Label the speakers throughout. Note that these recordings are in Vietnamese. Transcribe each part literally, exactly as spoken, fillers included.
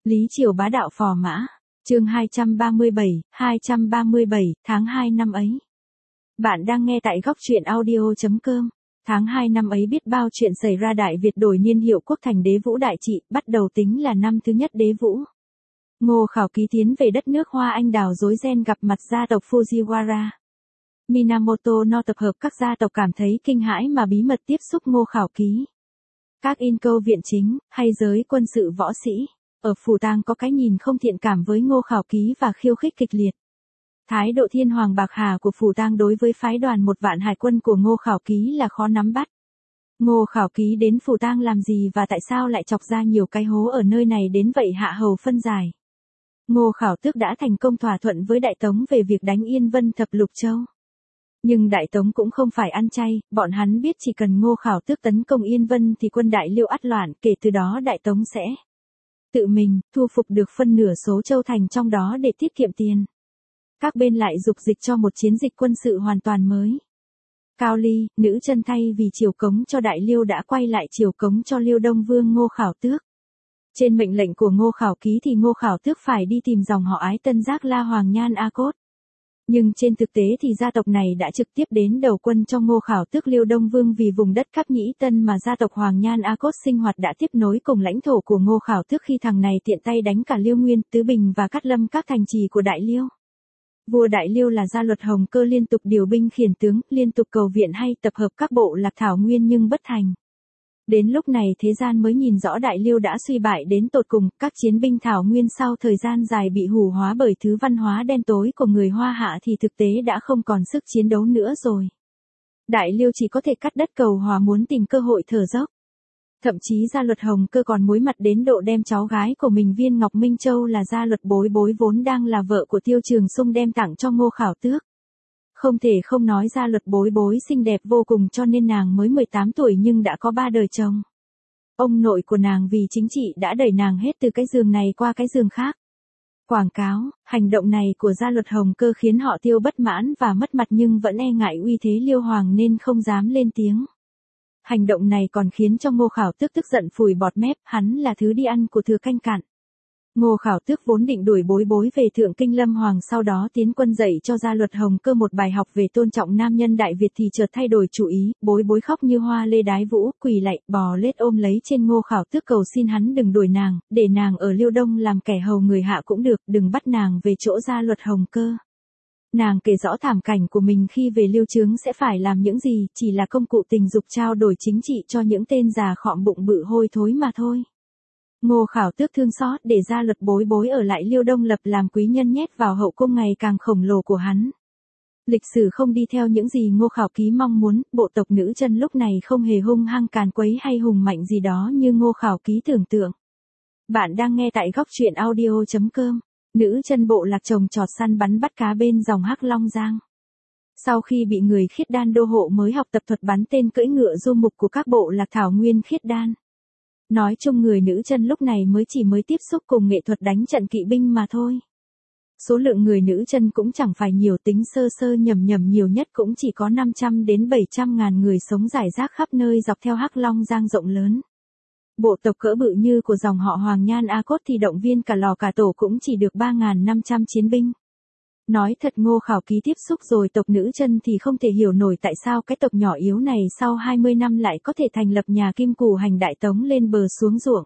Speaker 1: Lý Triều bá đạo phò mã, chương hai trăm ba mươi bảy, hai trăm ba mươi bảy, tháng hai năm ấy. Bạn đang nghe tại góc truyện audio chấm com. Tháng hai năm ấy biết bao chuyện xảy ra. Đại Việt đổi niên hiệu quốc thành đế vũ đại trị, bắt đầu tính là năm thứ nhất đế vũ. Ngô Khảo Ký tiến về đất nước hoa anh đào rối ren gặp mặt gia tộc Fujiwara. Minamoto no tập hợp các gia tộc cảm thấy kinh hãi mà bí mật tiếp xúc Ngô Khảo Ký. Các in câu viện chính, hay giới quân sự võ sĩ, ở Phủ Tang có cái nhìn không thiện cảm với Ngô Khảo Ký và khiêu khích kịch liệt. Thái độ thiên hoàng bạc hà của Phủ Tang đối với phái đoàn một vạn hải quân của Ngô Khảo Ký là khó nắm bắt. Ngô Khảo Ký đến Phủ Tang làm gì và tại sao lại chọc ra nhiều cái hố ở nơi này đến vậy hạ hầu phân giải. Ngô Khảo Tước đã thành công thỏa thuận với Đại Tống về việc đánh Yên Vân thập lục châu. Nhưng Đại Tống cũng không phải ăn chay, bọn hắn biết chỉ cần Ngô Khảo Tước tấn công Yên Vân thì quân Đại Liêu ắt loạn, kể từ đó Đại Tống sẽ tự mình thu phục được phân nửa số châu thành trong đó để tiết kiệm tiền. Các bên lại dục dịch cho một chiến dịch quân sự hoàn toàn mới. Cao Ly, nữ chân thay vì triều cống cho Đại Liêu đã quay lại triều cống cho Liêu Đông Vương Ngô Khảo Tước. Trên mệnh lệnh của Ngô Khảo Ký thì Ngô Khảo Tước phải đi tìm dòng họ Ái Tân Giác La Hoàng Nhan A Cốt. Nhưng trên thực tế thì gia tộc này đã trực tiếp đến đầu quân cho Ngô Khảo Tước Liêu Đông Vương vì vùng đất Cáp Nhĩ Tân mà gia tộc Hoàng Nhan A Cốt sinh hoạt đã tiếp nối cùng lãnh thổ của Ngô Khảo Tước khi thằng này tiện tay đánh cả Liêu Nguyên, Tứ Bình và Cát Lâm các thành trì của Đại Liêu. Vua Đại Liêu là Gia Luật Hồng Cơ liên tục điều binh khiển tướng, liên tục cầu viện hay tập hợp các bộ lạc thảo nguyên nhưng bất thành. Đến lúc này thế gian mới nhìn rõ Đại Liêu đã suy bại đến tột cùng, các chiến binh thảo nguyên sau thời gian dài bị hủ hóa bởi thứ văn hóa đen tối của người Hoa Hạ thì thực tế đã không còn sức chiến đấu nữa rồi. Đại Liêu chỉ có thể cắt đất cầu hòa muốn tìm cơ hội thở dốc. Thậm chí Gia Luật Hồng Cơ còn muối mặt đến độ đem cháu gái của mình Viên Ngọc Minh Châu là Gia Luật Bối Bối vốn đang là vợ của Tiêu Trường Sung đem tặng cho Ngô Khảo Tước. Không thể không nói Gia Luật Bối Bối xinh đẹp vô cùng cho nên nàng mới mười tám tuổi nhưng đã có ba đời chồng. Ông nội của nàng vì chính trị đã đẩy nàng hết từ cái giường này qua cái giường khác. Quảng cáo, hành động này của Gia Luật Hồng Cơ khiến họ Tiêu bất mãn và mất mặt nhưng vẫn e ngại uy thế Liêu Hoàng nên không dám lên tiếng. Hành động này còn khiến cho Ngô Khảo Tước tức giận phủi bọt mép, hắn là thứ đi ăn của thừa canh cặn. Ngô Khảo Tước vốn định đuổi Bối Bối về Thượng Kinh Lâm Hoàng sau đó tiến quân dạy cho Gia Luật Hồng Cơ một bài học về tôn trọng nam nhân Đại Việt thì chợt thay đổi chủ ý, Bối Bối khóc như hoa lê đái vũ, quỳ lạy, bò lết ôm lấy trên Ngô Khảo Tước cầu xin hắn đừng đuổi nàng, để nàng ở Liêu Đông làm kẻ hầu người hạ cũng được, đừng bắt nàng về chỗ Gia Luật Hồng Cơ. Nàng kể rõ thảm cảnh của mình khi về Liêu Chướng sẽ phải làm những gì, chỉ là công cụ tình dục trao đổi chính trị cho những tên già khọm bụng bự hôi thối mà thôi. Ngô Khảo Tước thương xót để Gia Luật Bối Bối ở lại Liêu Đông lập làm quý nhân nhét vào hậu cung ngày càng khổng lồ của hắn. Lịch sử không đi theo những gì Ngô Khảo Ký mong muốn, bộ tộc nữ chân lúc này không hề hung hăng càn quấy hay hùng mạnh gì đó như Ngô Khảo Ký tưởng tượng. Bạn đang nghe tại góc truyện audio chấm com. Nữ chân bộ lạc trồng trọt săn bắn bắt cá bên dòng Hắc Long Giang. Sau khi bị người Khiết Đan đô hộ mới học tập thuật bắn tên cưỡi ngựa du mục của các bộ lạc thảo nguyên Khiết Đan. Nói chung người nữ chân lúc này mới chỉ mới tiếp xúc cùng nghệ thuật đánh trận kỵ binh mà thôi. Số lượng người nữ chân cũng chẳng phải nhiều, tính sơ sơ nhầm nhầm nhiều nhất cũng chỉ có năm trăm đến bảy trăm ngàn người sống rải rác khắp nơi dọc theo Hắc Long Giang rộng lớn. Bộ tộc cỡ bự như của dòng họ Hoàng Nhan A Cốt thì động viên cả lò cả tổ cũng chỉ được ba nghìn năm trăm chiến binh. Nói thật Ngô Khảo Ký tiếp xúc rồi tộc nữ chân thì không thể hiểu nổi tại sao cái tộc nhỏ yếu này sau hai mươi năm lại có thể thành lập nhà Kim Cù hành Đại Tống lên bờ xuống ruộng.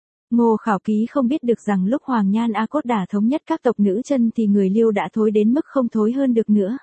Speaker 1: Ngô Khảo Ký không biết được rằng lúc Hoàng Nhan A Cốt đả thống nhất các tộc nữ chân thì người Liêu đã thối đến mức không thối hơn được nữa.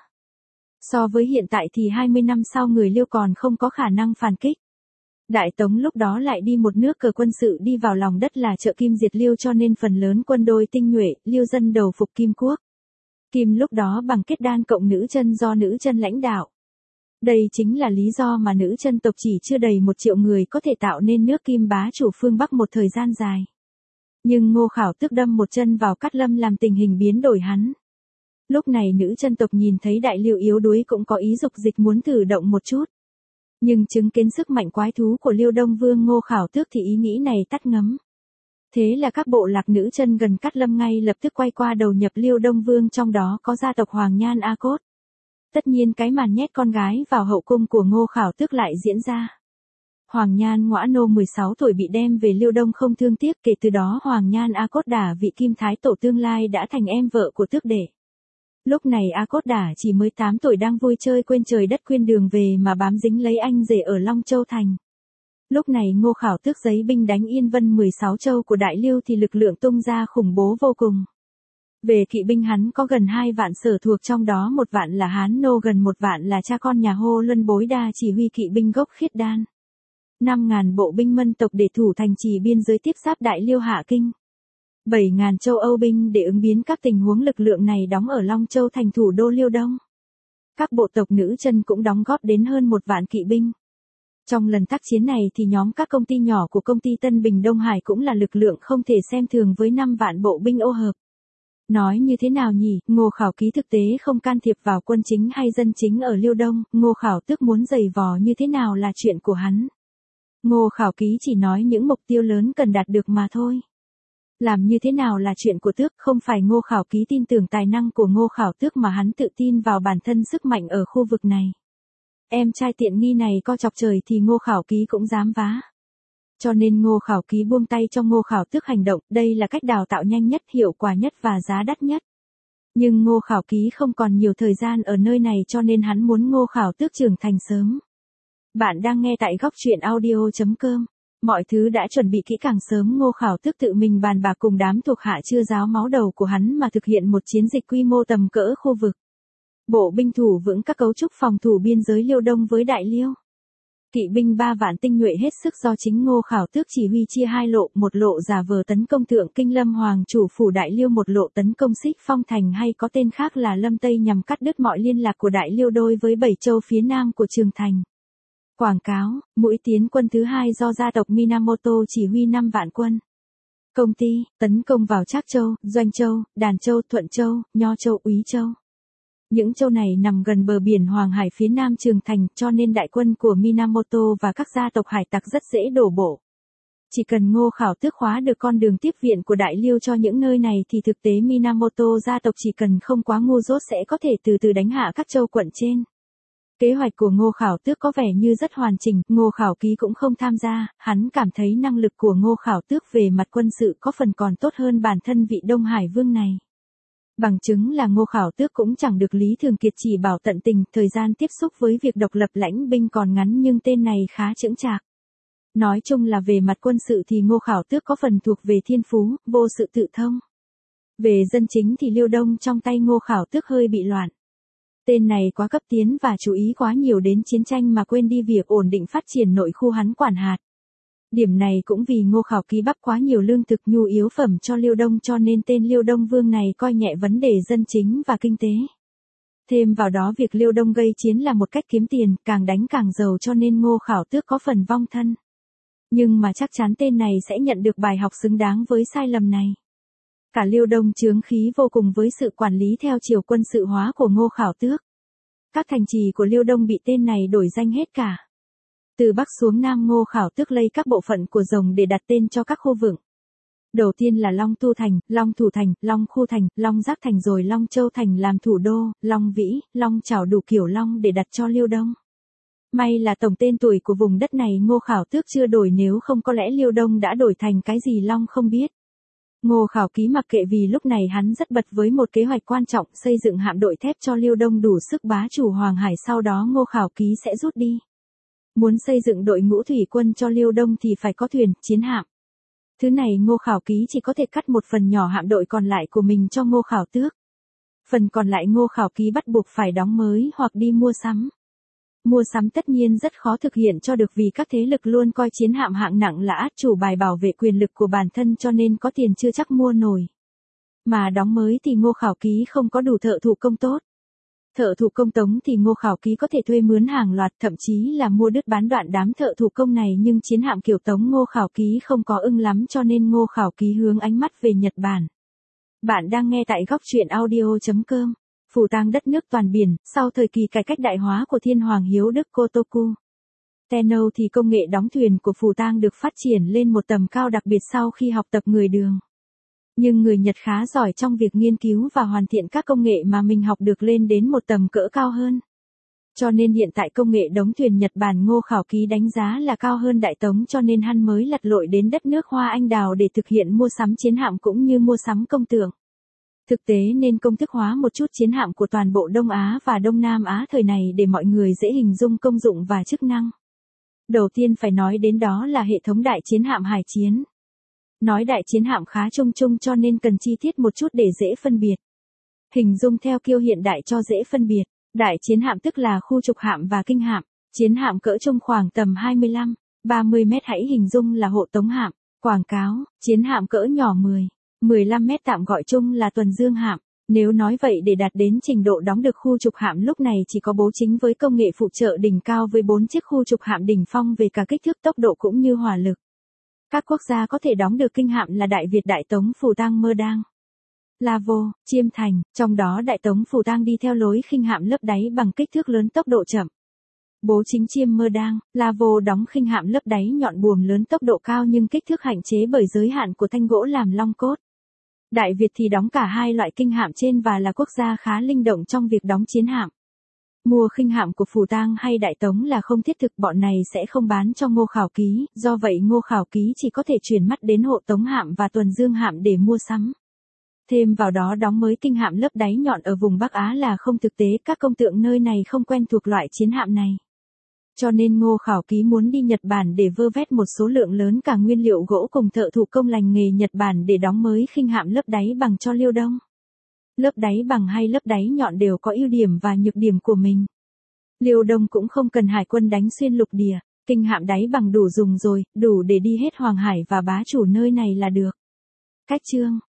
Speaker 1: So với hiện tại thì hai mươi năm sau người Liêu còn không có khả năng phản kích. Đại Tống lúc đó lại đi một nước cờ quân sự đi vào lòng đất là Trợ Kim diệt Liêu cho nên phần lớn quân đội tinh nhuệ, Liêu dân đầu phục Kim Quốc. Kim lúc đó bằng kết đan cộng nữ chân do nữ chân lãnh đạo. Đây chính là lý do mà nữ chân tộc chỉ chưa đầy một triệu người có thể tạo nên nước Kim bá chủ phương Bắc một thời gian dài. Nhưng Ngô Khảo Tước đâm một chân vào Cát Lâm làm tình hình biến đổi hắn. Lúc này nữ chân tộc nhìn thấy Đại Liêu yếu đuối cũng có ý dục dịch muốn thử động một chút. Nhưng chứng kiến sức mạnh quái thú của Liêu Đông Vương Ngô Khảo Tước thì ý nghĩ này tắt ngấm. Thế là các bộ lạc nữ chân gần Cát Lâm ngay lập tức quay qua đầu nhập Liêu Đông Vương trong đó có gia tộc Hoàng Nhan A Cốt. Tất nhiên cái màn nhét con gái vào hậu cung của Ngô Khảo Tước lại diễn ra. Hoàng Nhan Ngoã Nô mười sáu tuổi bị đem về Liêu Đông không thương tiếc, kể từ đó Hoàng Nhan A Cốt Đả vị Kim Thái Tổ tương lai đã thành em vợ của tước đệ. Lúc này A Cốt Đả chỉ mới tám tuổi đang vui chơi quên trời đất quên đường về mà bám dính lấy anh rể ở Long Châu Thành. Lúc này Ngô Khảo Tước giấy binh đánh Yên Vân mười sáu châu của Đại Liêu thì lực lượng tung ra khủng bố vô cùng. Về kỵ binh hắn có gần hai vạn sở thuộc, trong đó một vạn là Hán Nô, gần một vạn là cha con nhà Hô Lân Bối Đa chỉ huy kỵ binh gốc Khiết Đan. năm ngàn bộ binh Mân tộc để thủ thành trì biên giới tiếp giáp Đại Liêu Hạ Kinh. bảy ngàn châu Âu binh để ứng biến các tình huống, lực lượng này đóng ở Long Châu thành thủ đô Liêu Đông. Các bộ tộc nữ chân cũng đóng góp đến hơn một vạn kỵ binh. Trong lần tác chiến này thì nhóm các công ty nhỏ của công ty Tân Bình Đông Hải cũng là lực lượng không thể xem thường với năm vạn bộ binh ô hợp. Nói như thế nào nhỉ, Ngô Khảo Ký thực tế không can thiệp vào quân chính hay dân chính ở Liêu Đông, Ngô Khảo Tước muốn giày vò như thế nào là chuyện của hắn. Ngô Khảo Ký chỉ nói những mục tiêu lớn cần đạt được mà thôi. Làm như thế nào là chuyện của Tước, không phải Ngô Khảo Ký tin tưởng tài năng của Ngô Khảo Tước mà hắn tự tin vào bản thân sức mạnh ở khu vực này. Em trai tiện nghi này co chọc trời thì Ngô Khảo Ký cũng dám vá. Cho nên Ngô Khảo Ký buông tay cho Ngô Khảo Tước hành động, đây là cách đào tạo nhanh nhất, hiệu quả nhất và giá đắt nhất. Nhưng Ngô Khảo Ký không còn nhiều thời gian ở nơi này cho nên hắn muốn Ngô Khảo Tước trưởng thành sớm. Bạn đang nghe tại góc truyện audio chấm com. Mọi thứ đã chuẩn bị kỹ càng sớm, Ngô Khảo Tước tự mình bàn bạc cùng đám thuộc hạ chưa ráo máu đầu của hắn mà thực hiện một chiến dịch quy mô tầm cỡ khu vực. Bộ binh thủ vững các cấu trúc phòng thủ biên giới Liêu Đông với Đại Liêu. Kỵ binh ba vạn tinh nhuệ hết sức do chính Ngô Khảo Tước chỉ huy chia hai lộ, một lộ giả vờ tấn công Thượng Kinh Lâm Hoàng chủ phủ Đại Liêu, một lộ tấn công Xích Phong Thành hay có tên khác là Lâm Tây, nhằm cắt đứt mọi liên lạc của Đại Liêu đối với bảy châu phía nam của Trường Thành. Quảng cáo, mũi tiến quân thứ hai do gia tộc Minamoto chỉ huy năm vạn quân. Công ty, tấn công vào Trác Châu, Doanh Châu, Đàn Châu, Thuận Châu, Nho Châu, Úy Châu. Những châu này nằm gần bờ biển Hoàng Hải phía nam Trường Thành, cho nên đại quân của Minamoto và các gia tộc hải tặc rất dễ đổ bộ. Chỉ cần Ngô Khảo Tước khóa được con đường tiếp viện của Đại Liêu cho những nơi này thì thực tế Minamoto gia tộc chỉ cần không quá ngu dốt sẽ có thể từ từ đánh hạ các châu quận trên. Kế hoạch của Ngô Khảo Tước có vẻ như rất hoàn chỉnh, Ngô Khảo Ký cũng không tham gia, hắn cảm thấy năng lực của Ngô Khảo Tước về mặt quân sự có phần còn tốt hơn bản thân vị Đông Hải Vương này. Bằng chứng là Ngô Khảo Tước cũng chẳng được Lý Thường Kiệt chỉ bảo tận tình, thời gian tiếp xúc với việc độc lập lãnh binh còn ngắn nhưng tên này khá chững chạc. Nói chung là về mặt quân sự thì Ngô Khảo Tước có phần thuộc về thiên phú, vô sự tự thông. Về dân chính thì Liêu Đông trong tay Ngô Khảo Tước hơi bị loạn. Tên này quá cấp tiến và chú ý quá nhiều đến chiến tranh mà quên đi việc ổn định phát triển nội khu hắn quản hạt. Điểm này cũng vì Ngô Khảo Ký bắp quá nhiều lương thực nhu yếu phẩm cho Liêu Đông cho nên tên Liêu Đông Vương này coi nhẹ vấn đề dân chính và kinh tế. Thêm vào đó việc Liêu Đông gây chiến là một cách kiếm tiền, càng đánh càng giàu cho nên Ngô Khảo Tước có phần vong thân. Nhưng mà chắc chắn tên này sẽ nhận được bài học xứng đáng với sai lầm này. Cả Liêu Đông chướng khí vô cùng với sự quản lý theo chiều quân sự hóa của Ngô Khảo Tước. Các thành trì của Liêu Đông bị tên này đổi danh hết cả. Từ Bắc xuống Nam Ngô Khảo Tước lấy các bộ phận của rồng để đặt tên cho các khu vực. Đầu tiên là Long Tu Thành, Long Thủ Thành, Long Khu Thành, Long Giác Thành rồi Long Châu Thành làm thủ đô, Long Vĩ, Long Chảo đủ kiểu Long để đặt cho Liêu Đông. May là tổng tên tuổi của vùng đất này Ngô Khảo Tước chưa đổi, nếu không có lẽ Liêu Đông đã đổi thành cái gì Long không biết. Ngô Khảo Ký mặc kệ vì lúc này hắn rất bật với một kế hoạch quan trọng xây dựng hạm đội thép cho Liêu Đông đủ sức bá chủ Hoàng Hải, sau đó Ngô Khảo Ký sẽ rút đi. Muốn xây dựng đội ngũ thủy quân cho Liêu Đông thì phải có thuyền, chiến hạm. Thứ này Ngô Khảo Ký chỉ có thể cắt một phần nhỏ hạm đội còn lại của mình cho Ngô Khảo Tước. Phần còn lại Ngô Khảo Ký bắt buộc phải đóng mới hoặc đi mua sắm. Mua sắm tất nhiên rất khó thực hiện cho được vì các thế lực luôn coi chiến hạm hạng nặng là át chủ bài bảo vệ quyền lực của bản thân cho nên có tiền chưa chắc mua nổi. Mà đóng mới thì Ngô Khảo Ký không có đủ thợ thủ công tốt. Thợ thủ công Tống thì Ngô Khảo Ký có thể thuê mướn hàng loạt, thậm chí là mua đứt bán đoạn đám thợ thủ công này, nhưng chiến hạm kiểu Tống Ngô Khảo Ký không có ưng lắm cho nên Ngô Khảo Ký hướng ánh mắt về Nhật Bản. Bạn đang nghe tại góc truyện audio chấm com. Phủ tang đất nước toàn biển, sau thời kỳ cải cách đại hóa của Thiên Hoàng Hiếu Đức Kotoku Tenno thì công nghệ đóng thuyền của Phủ tang được phát triển lên một tầm cao đặc biệt sau khi học tập người Đường. Nhưng người Nhật khá giỏi trong việc nghiên cứu và hoàn thiện các công nghệ mà mình học được lên đến một tầm cỡ cao hơn. Cho nên hiện tại công nghệ đóng thuyền Nhật Bản Ngô Khảo Ký đánh giá là cao hơn Đại Tống, cho nên hắn mới lặn lội đến đất nước Hoa Anh Đào để thực hiện mua sắm chiến hạm cũng như mua sắm công tượng. Thực tế nên công thức hóa một chút chiến hạm của toàn bộ Đông Á và Đông Nam Á thời này để mọi người dễ hình dung công dụng và chức năng. Đầu tiên phải nói đến đó là hệ thống đại chiến hạm hải chiến. Nói đại chiến hạm khá chung chung cho nên cần chi tiết một chút để dễ phân biệt. Hình dung theo kiểu hiện đại cho dễ phân biệt. Đại chiến hạm tức là khu trục hạm và kinh hạm. Chiến hạm cỡ trung khoảng tầm hai mươi lăm, ba mươi mét hãy hình dung là hộ tống hạm. Quảng cáo, chiến hạm cỡ nhỏ mười, mười lăm mét tạm gọi chung là tuần dương hạm. Nếu nói vậy để đạt đến trình độ đóng được khu trục hạm lúc này chỉ có Bố Chính với công nghệ phụ trợ đỉnh cao với bốn chiếc khu trục hạm đỉnh phong về cả kích thước tốc độ cũng như hỏa lực. Các quốc gia có thể đóng được kinh hạm là Đại Việt Đại Tống Phù Tang Mơ Đang, La Vô, Chiêm Thành, trong đó Đại Tống Phù Tang đi theo lối khinh hạm lấp đáy bằng kích thước lớn tốc độ chậm. Bố Chính Chiêm Mơ Đang, La Vô đóng khinh hạm lấp đáy nhọn buồm lớn tốc độ cao nhưng kích thước hạn chế bởi giới hạn của thanh gỗ làm long cốt. Đại Việt thì đóng cả hai loại kinh hạm trên và là quốc gia khá linh động trong việc đóng chiến hạm. Mua khinh hạm của Phù Tang hay Đại Tống là không thiết thực, bọn này sẽ không bán cho Ngô Khảo Ký, do vậy Ngô Khảo Ký chỉ có thể chuyển mắt đến hộ tống hạm và tuần dương hạm để mua sắm. Thêm vào đó đóng mới kinh hạm lấp đáy nhọn ở vùng Bắc Á là không thực tế, các công tượng nơi này không quen thuộc loại chiến hạm này. Cho nên Ngô Khảo Ký muốn đi Nhật Bản để vơ vét một số lượng lớn cả nguyên liệu gỗ cùng thợ thủ công lành nghề Nhật Bản để đóng mới khinh hạm lấp đáy bằng cho Liêu Đông. Lớp đáy bằng hay lớp đáy nhọn đều có ưu điểm và nhược điểm của mình. Liêu Đông cũng không cần hải quân đánh xuyên lục địa, kinh hạm đáy bằng đủ dùng rồi, đủ để đi hết Hoàng Hải và bá chủ nơi này là được. Cách chương